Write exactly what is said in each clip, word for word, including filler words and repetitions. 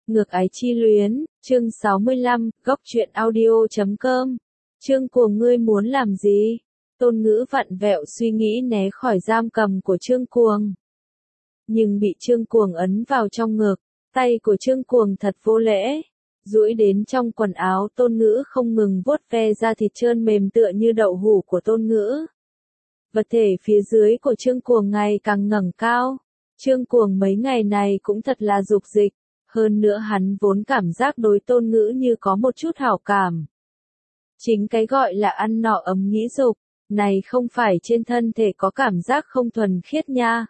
Ngược ái chi luyến, chương sáu mươi lăm, góc truyện audio chấm com. Trương Cuồng ngươi muốn làm gì? Tôn Ngữ vặn vẹo suy nghĩ né khỏi giam cầm của Trương Cuồng. Nhưng bị Trương Cuồng ấn vào trong ngực, tay của Trương Cuồng thật vô lễ. Duỗi đến trong quần áo Tôn Ngữ không ngừng vuốt ve da thịt trơn mềm tựa như đậu hũ của Tôn Ngữ. Vật thể phía dưới của Trương Cuồng ngày càng ngẩng cao. Trương Cuồng mấy ngày này cũng thật là dục dịch. Hơn nữa hắn vốn cảm giác đối Tôn Ngữ như có một chút hảo cảm. Chính cái gọi là ăn nọ ấm nghĩ dục, này không phải trên thân thể có cảm giác không thuần khiết nha.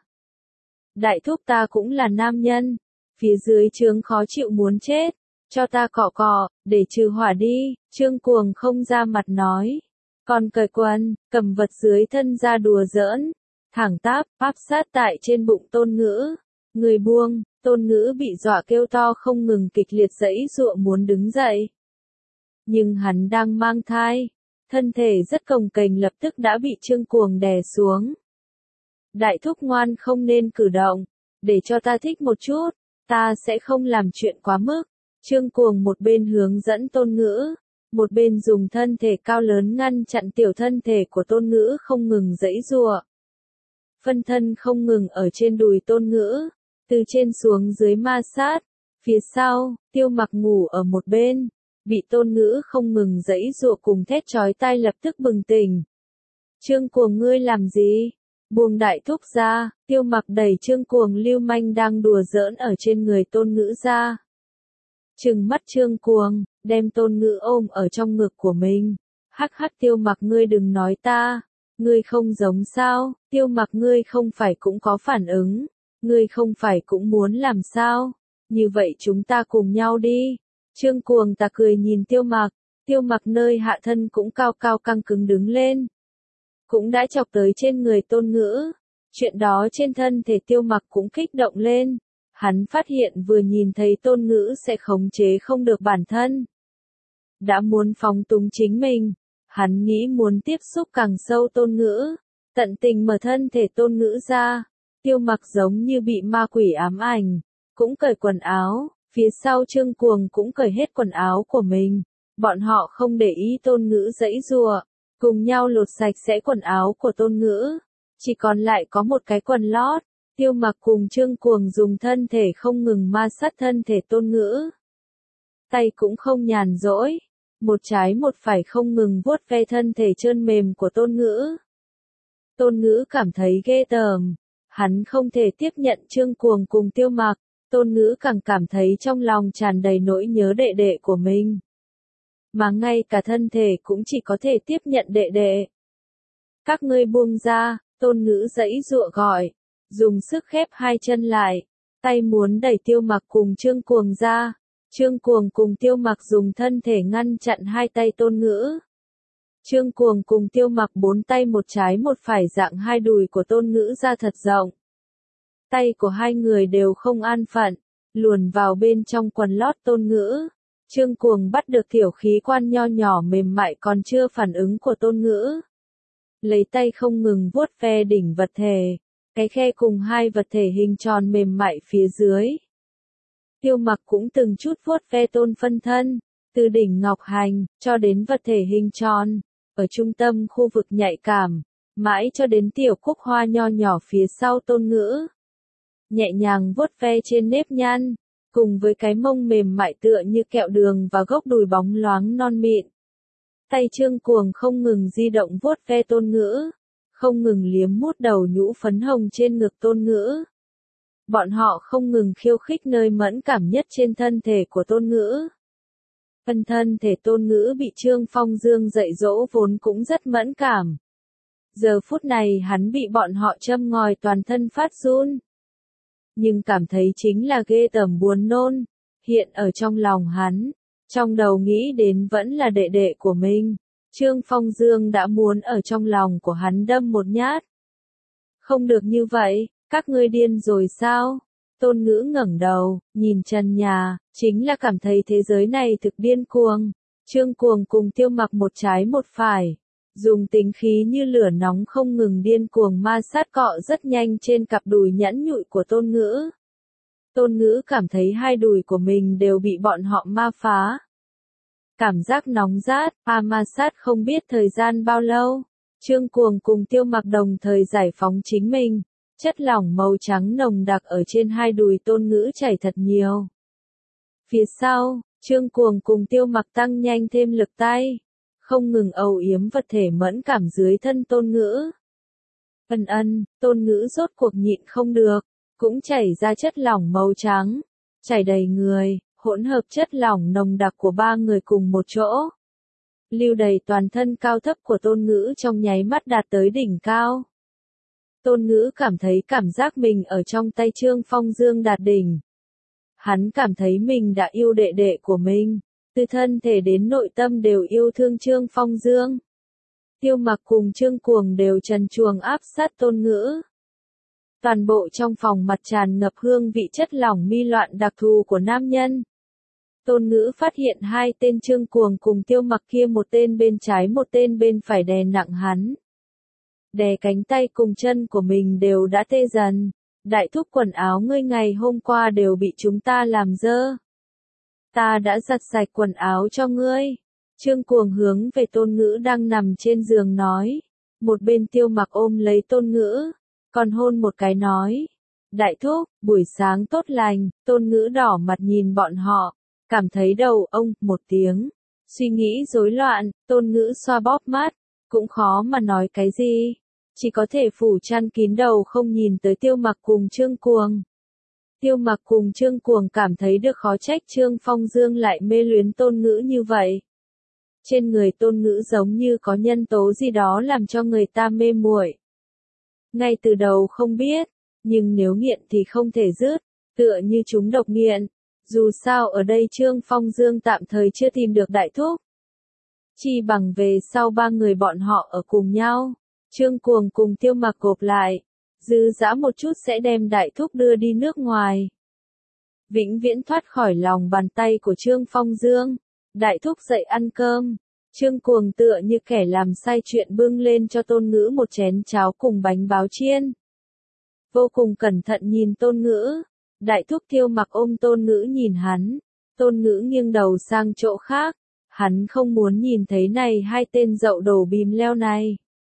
Đại thúc ta cũng là nam nhân, phía dưới trướng khó chịu muốn chết, cho ta cọ cọ, để trừ hỏa đi, Trương Cuồng không ra mặt nói. Còn cởi quần, cầm vật dưới thân ra đùa giỡn, thẳng tắp, áp sát tại trên bụng Tôn Ngữ. Người buông, Tôn Ngữ bị dọa kêu to không ngừng kịch liệt giãy giụa muốn đứng dậy. Nhưng hắn đang mang thai, thân thể rất cồng kềnh lập tức đã bị Trương Cuồng đè xuống. Đại thúc ngoan không nên cử động, để cho ta thích một chút, ta sẽ không làm chuyện quá mức. Trương Cuồng một bên hướng dẫn Tôn Ngữ, một bên dùng thân thể cao lớn ngăn chặn tiểu thân thể của Tôn Ngữ không ngừng giãy giụa. Phân thân không ngừng ở trên đùi Tôn Ngữ, từ trên xuống dưới ma sát. Phía sau, Tiêu Mặc ngủ ở một bên, bị Tôn Ngữ không ngừng giãy giụa cùng thét chói tai lập tức bừng tỉnh. Trương Cuồng ngươi làm gì? Buông đại thúc ra, Tiêu Mặc đẩy Trương Cuồng lưu manh đang đùa giỡn ở trên người Tôn Ngữ ra. Trừng mắt Trương Cuồng, đem Tôn Ngữ ôm ở trong ngực của mình. Hắc hắc Tiêu Mặc ngươi đừng nói ta, ngươi không giống sao, Tiêu Mặc ngươi không phải cũng có phản ứng, ngươi không phải cũng muốn làm sao, như vậy chúng ta cùng nhau đi. Trương Cuồng ta cười nhìn Tiêu Mặc, Tiêu Mặc nơi hạ thân cũng cao cao căng cứng đứng lên. Cũng đã chọc tới trên người Tôn Ngữ, chuyện đó trên thân thể Tiêu Mặc cũng kích động lên. Hắn phát hiện vừa nhìn thấy Tôn Ngữ sẽ khống chế không được bản thân. Đã muốn phóng túng chính mình, hắn nghĩ muốn tiếp xúc càng sâu Tôn Ngữ, tận tình mở thân thể Tôn Ngữ ra. Tiêu Mặc giống như bị ma quỷ ám ảnh, cũng cởi quần áo, phía sau Trương Cuồng cũng cởi hết quần áo của mình. Bọn họ không để ý Tôn Ngữ giãy giụa, cùng nhau lột sạch sẽ quần áo của Tôn Ngữ, chỉ còn lại có một cái quần lót. Tiêu Mặc cùng Trương Cuồng dùng thân thể không ngừng ma sát thân thể Tôn Ngữ. Tay cũng không nhàn rỗi, một trái một phải không ngừng vuốt ve thân thể trơn mềm của Tôn Ngữ. Tôn Ngữ cảm thấy ghê tởm, hắn không thể tiếp nhận Trương Cuồng cùng Tiêu Mặc, Tôn Ngữ càng cảm thấy trong lòng tràn đầy nỗi nhớ đệ đệ của mình. Mà ngay cả thân thể cũng chỉ có thể tiếp nhận đệ đệ. Các ngươi buông ra, Tôn Ngữ giãy giụa gọi, dùng sức khép hai chân lại, tay muốn đẩy Tiêu Mặc cùng Trương Cuồng ra. Trương Cuồng cùng Tiêu Mặc dùng thân thể ngăn chặn hai tay Tôn Ngữ. Trương Cuồng cùng Tiêu Mặc bốn tay một trái một phải dạng hai đùi của Tôn Ngữ ra thật rộng. Tay của hai người đều không an phận, luồn vào bên trong quần lót Tôn Ngữ. Trương Cuồng bắt được tiểu khí quan nho nhỏ mềm mại còn chưa phản ứng của Tôn Ngữ. Lấy tay không ngừng vuốt ve đỉnh vật thể, cái khe cùng hai vật thể hình tròn mềm mại phía dưới. Tiêu Mặc cũng từng chút vuốt ve Tôn phân thân, từ đỉnh ngọc hành, cho đến vật thể hình tròn, ở trung tâm khu vực nhạy cảm, mãi cho đến tiểu cúc hoa nho nhỏ phía sau Tôn Ngữ. Nhẹ nhàng vuốt ve trên nếp nhăn, cùng với cái mông mềm mại tựa như kẹo đường và gốc đùi bóng loáng non mịn. Tay Trương Cuồng không ngừng di động vuốt ve Tôn Ngữ, không ngừng liếm mút đầu nhũ phấn hồng trên ngực Tôn Ngữ. Bọn họ không ngừng khiêu khích nơi mẫn cảm nhất trên thân thể của Tôn Ngữ. Phần thân thể Tôn Ngữ bị Trương Phong Dương dạy dỗ vốn cũng rất mẫn cảm. Giờ phút này hắn bị bọn họ châm ngòi toàn thân phát run. Nhưng cảm thấy chính là ghê tởm buồn nôn, hiện ở trong lòng hắn, trong đầu nghĩ đến vẫn là đệ đệ của mình. Trương Phong Dương đã muốn ở trong lòng của hắn đâm một nhát. Không được như vậy, các ngươi điên rồi sao? Tôn Ngữ ngẩng đầu, nhìn trần nhà, chính là cảm thấy thế giới này thực điên cuồng. Trương Cuồng cùng Tiêu Mặc một trái một phải, dùng tính khí như lửa nóng không ngừng điên cuồng ma sát cọ rất nhanh trên cặp đùi nhẵn nhụi của Tôn Ngữ. Tôn Ngữ cảm thấy hai đùi của mình đều bị bọn họ ma phá. Cảm giác nóng rát, a ma sát không biết thời gian bao lâu. Trương Cuồng cùng Tiêu Mặc đồng thời giải phóng chính mình. Chất lỏng màu trắng nồng đặc ở trên hai đùi Tôn Ngữ chảy thật nhiều. Phía sau, Trương Cuồng cùng Tiêu Mặc tăng nhanh thêm lực tay. Không ngừng âu yếm vật thể mẫn cảm dưới thân Tôn Ngữ. Ân ân, Tôn Ngữ rốt cuộc nhịn không được. Cũng chảy ra chất lỏng màu trắng. Chảy đầy người, hỗn hợp chất lỏng nồng đặc của ba người cùng một chỗ. Lưu đầy toàn thân cao thấp của Tôn Ngữ trong nháy mắt đạt tới đỉnh cao. Tôn Ngữ cảm thấy cảm giác mình ở trong tay Trương Phong Dương đạt đỉnh. Hắn cảm thấy mình đã yêu đệ đệ của mình, từ thân thể đến nội tâm đều yêu thương Trương Phong Dương. Tiêu Mặc cùng Trương Cuồng đều trần truồng áp sát Tôn Ngữ. Toàn bộ trong phòng mặt tràn ngập hương vị chất lỏng mi loạn đặc thù của nam nhân. Tôn Ngữ phát hiện hai tên Trương Cuồng cùng Tiêu Mặc kia, một tên bên trái một tên bên phải đè nặng hắn. Đè cánh tay cùng chân của mình đều đã tê dần. Đại thúc, quần áo ngươi ngày hôm qua đều bị chúng ta làm dơ. Ta đã giặt sạch quần áo cho ngươi. Trương Cuồng hướng về Tôn Ngữ đang nằm trên giường nói. Một bên Tiêu Mặc ôm lấy Tôn Ngữ, còn hôn một cái nói. Đại thúc, buổi sáng tốt lành. Tôn Ngữ đỏ mặt nhìn bọn họ, cảm thấy đầu ông, một tiếng. Suy nghĩ rối loạn, Tôn Ngữ xoa bóp mắt, cũng khó mà nói cái gì. Chỉ có thể phủ chăn kín đầu không nhìn tới Tiêu Mặc cùng Trương Cuồng. Tiêu Mặc cùng Trương Cuồng cảm thấy được khó trách Trương Phong Dương lại mê luyến Tôn Ngữ như vậy. Trên người Tôn Ngữ giống như có nhân tố gì đó làm cho người ta mê muội. Ngay từ đầu không biết, nhưng nếu nghiện thì không thể dứt, tựa như chúng độc nghiện. Dù sao ở đây Trương Phong Dương tạm thời chưa tìm được đại thúc. Chi bằng về sau ba người bọn họ ở cùng nhau. Trương Cuồng cùng Tiêu Mặc gộp lại, dư dã một chút sẽ đem đại thúc đưa đi nước ngoài. Vĩnh viễn thoát khỏi lòng bàn tay của Trương Phong Dương. Đại thúc dậy ăn cơm. Trương Cuồng tựa như kẻ làm sai chuyện bưng lên cho Tôn Ngữ một chén cháo cùng bánh báo chiên. Vô cùng cẩn thận nhìn Tôn Ngữ. Đại thúc. Tiêu Mặc ôm Tôn Ngữ nhìn hắn. Tôn Ngữ nghiêng đầu sang chỗ khác. Hắn không muốn nhìn thấy này hai tên dậu đổ bìm leo này.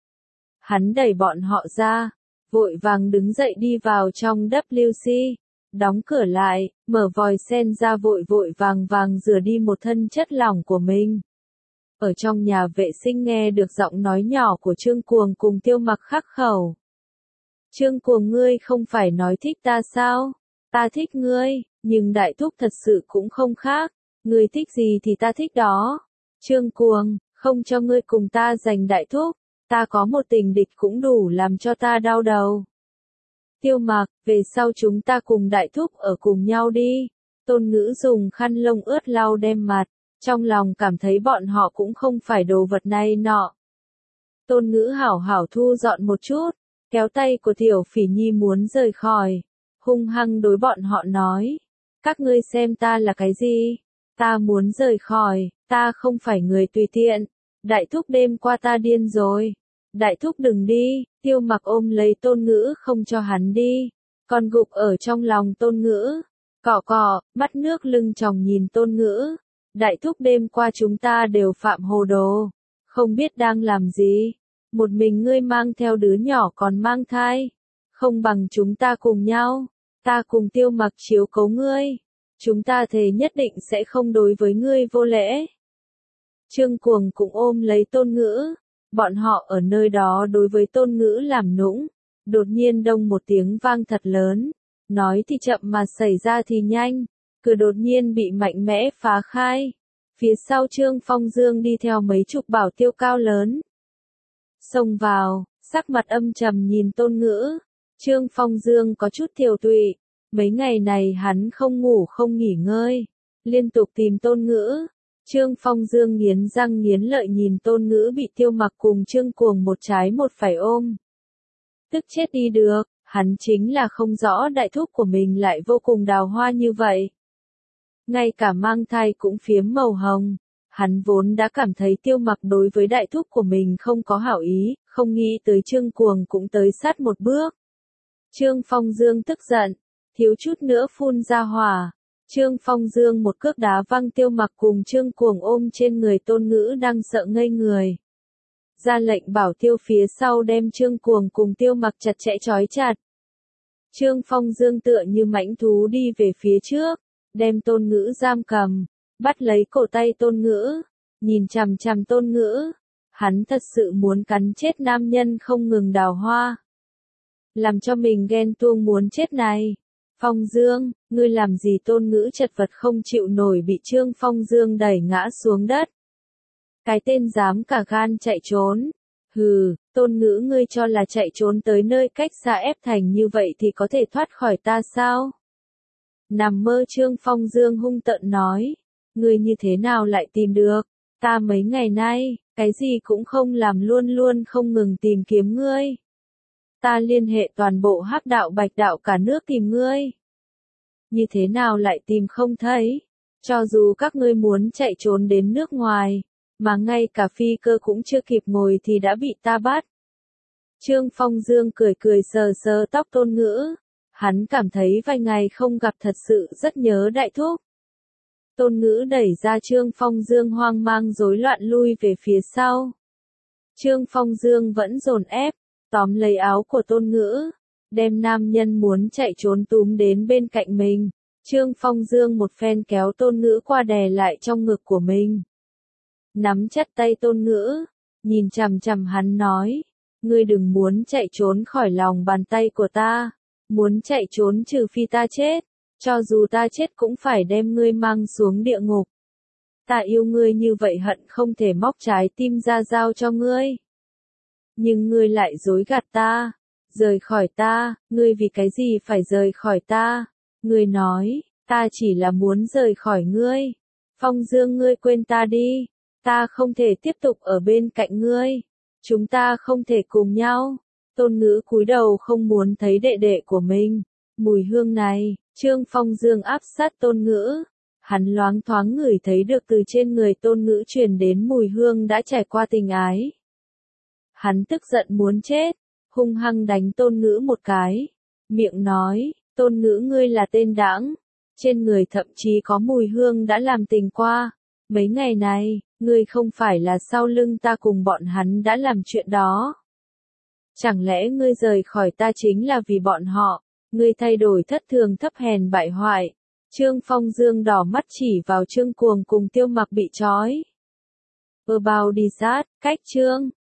Hắn đẩy bọn họ ra, vội vàng đứng dậy đi vào trong W C, đóng cửa lại, mở vòi sen ra, vội vội vàng vàng rửa đi một thân chất lỏng của mình. Ở trong nhà vệ sinh nghe được giọng nói nhỏ của Trương Cuồng cùng Tiêu Mặc khắc khẩu. Trương Cuồng, ngươi không phải nói thích ta sao? Ta thích ngươi, nhưng đại thúc thật sự cũng không khác. Ngươi thích gì thì ta thích đó. Trương Cuồng, không cho ngươi cùng ta giành đại thúc. Ta có một tình địch cũng đủ làm cho ta đau đầu. Tiêu Mặc, về sau chúng ta cùng đại thúc ở cùng nhau đi. Tôn Ngữ dùng khăn lông ướt lau đem mặt, trong lòng cảm thấy bọn họ cũng không phải đồ vật này nọ. Tôn Ngữ hảo hảo thu dọn một chút, kéo tay của Tiểu Phỉ Nhi muốn rời khỏi, hung hăng đối bọn họ nói. Các ngươi xem ta là cái gì? Ta muốn rời khỏi, ta không phải người tùy tiện. Đại thúc, đêm qua ta điên rồi. Đại thúc đừng đi. Tiêu Mặc ôm lấy Tôn Ngữ không cho hắn đi, còn gục ở trong lòng Tôn Ngữ. Cọ cọ, mắt nước lưng tròng nhìn Tôn Ngữ. Đại thúc, đêm qua chúng ta đều phạm hồ đồ, không biết đang làm gì. Một mình ngươi mang theo đứa nhỏ còn mang thai. Không bằng chúng ta cùng nhau. Ta cùng Tiêu Mặc chiếu cố ngươi. Chúng ta thề nhất định sẽ không đối với ngươi vô lễ. Trương Cuồng cũng ôm lấy Tôn Ngữ. Bọn họ ở nơi đó đối với Tôn Ngữ làm nũng. Đột nhiên đông một tiếng vang thật lớn. Nói thì chậm mà xảy ra thì nhanh. Cửa đột nhiên bị mạnh mẽ phá khai. Phía sau Trương Phong Dương đi theo mấy chục bảo tiêu cao lớn. Xông vào, sắc mặt âm trầm nhìn Tôn Ngữ. Trương Phong Dương có chút tiều tụy. Mấy ngày này hắn không ngủ không nghỉ ngơi. Liên tục tìm Tôn Ngữ. Trương Phong Dương nghiến răng nghiến lợi nhìn Tôn Ngữ bị Tiêu Mặc cùng Trương Cuồng một trái một phải ôm. Tức chết đi được, hắn chính là không rõ đại thúc của mình lại vô cùng đào hoa như vậy. Ngay cả mang thai cũng phiếm màu hồng. Hắn vốn đã cảm thấy Tiêu Mặc đối với đại thúc của mình không có hảo ý, không nghĩ tới Trương Cuồng cũng tới sát một bước. Trương Phong Dương tức giận. thiếu chút nữa phun ra hỏa. Trương Phong Dương một cước đá văng Tiêu Mặc cùng Trương Cuồng ôm trên người Tôn Ngữ đang sợ ngây người. Ra lệnh bảo Tiêu phía sau đem Trương Cuồng cùng Tiêu Mặc chặt chẽ trói chặt. Trương Phong Dương tựa như mãnh thú đi về phía trước, đem Tôn Ngữ giam cầm, bắt lấy cổ tay Tôn Ngữ, nhìn chằm chằm Tôn Ngữ. Hắn thật sự muốn cắn chết nam nhân không ngừng đào hoa. Làm cho mình ghen tuông muốn chết này. Phong Dương, ngươi làm gì? Tôn Ngữ chật vật không chịu nổi bị Trương Phong Dương đẩy ngã xuống đất. Cái tên dám cả gan chạy trốn. Hừ, Tôn Ngữ, ngươi cho là chạy trốn tới nơi cách xa ép thành như vậy thì có thể thoát khỏi ta sao? Nằm mơ. Trương Phong Dương hung tợn nói. Ngươi như thế nào lại tìm được? Ta mấy ngày nay, cái gì cũng không làm, luôn luôn không ngừng tìm kiếm ngươi. Ta liên hệ toàn bộ Hắc đạo Bạch đạo cả nước tìm ngươi. Như thế nào lại tìm không thấy? Cho dù các ngươi muốn chạy trốn đến nước ngoài, mà ngay cả phi cơ cũng chưa kịp ngồi thì đã bị ta bắt. Trương Phong Dương cười cười sờ sờ tóc Tôn Ngữ. Hắn cảm thấy vài ngày không gặp thật sự rất nhớ đại thúc. Tôn Ngữ đẩy ra Trương Phong Dương, hoang mang rối loạn lui về phía sau. Trương Phong Dương vẫn dồn ép, tóm lấy áo của Tôn Ngữ, đem nam nhân muốn chạy trốn túm đến bên cạnh mình. Trương Phong Dương một phen kéo Tôn Ngữ qua đè lại trong ngực của mình. Nắm chặt tay Tôn Ngữ, nhìn chằm chằm hắn nói, ngươi đừng muốn chạy trốn khỏi lòng bàn tay của ta, muốn chạy trốn trừ phi ta chết, cho dù ta chết cũng phải đem ngươi mang xuống địa ngục. Ta yêu ngươi như vậy hận không thể móc trái tim ra giao cho ngươi. Nhưng ngươi lại dối gạt ta, rời khỏi ta, ngươi vì cái gì phải rời khỏi ta? Ngươi nói, ta chỉ là muốn rời khỏi ngươi. Phong Dương, ngươi quên ta đi, ta không thể tiếp tục ở bên cạnh ngươi, chúng ta không thể cùng nhau. Tôn Ngữ cúi đầu không muốn thấy đệ đệ của mình. Mùi hương này, Trương Phong Dương áp sát Tôn Ngữ. Hắn loáng thoáng ngửi thấy được từ trên người Tôn Ngữ truyền đến mùi hương đã trải qua tình ái. Hắn tức giận muốn chết, hung hăng đánh Tôn Ngữ một cái. Miệng nói, Tôn Ngữ, ngươi là tên đãng, trên người thậm chí có mùi hương đã làm tình qua. Mấy ngày này, ngươi không phải là sau lưng ta cùng bọn hắn đã làm chuyện đó. Chẳng lẽ ngươi rời khỏi ta chính là vì bọn họ? Ngươi thay đổi thất thường thấp hèn bại hoại. Trương Phong Dương đỏ mắt chỉ vào Trương Cuồng cùng Tiêu Mặc bị trói. Ở bao đi sát, cách Trương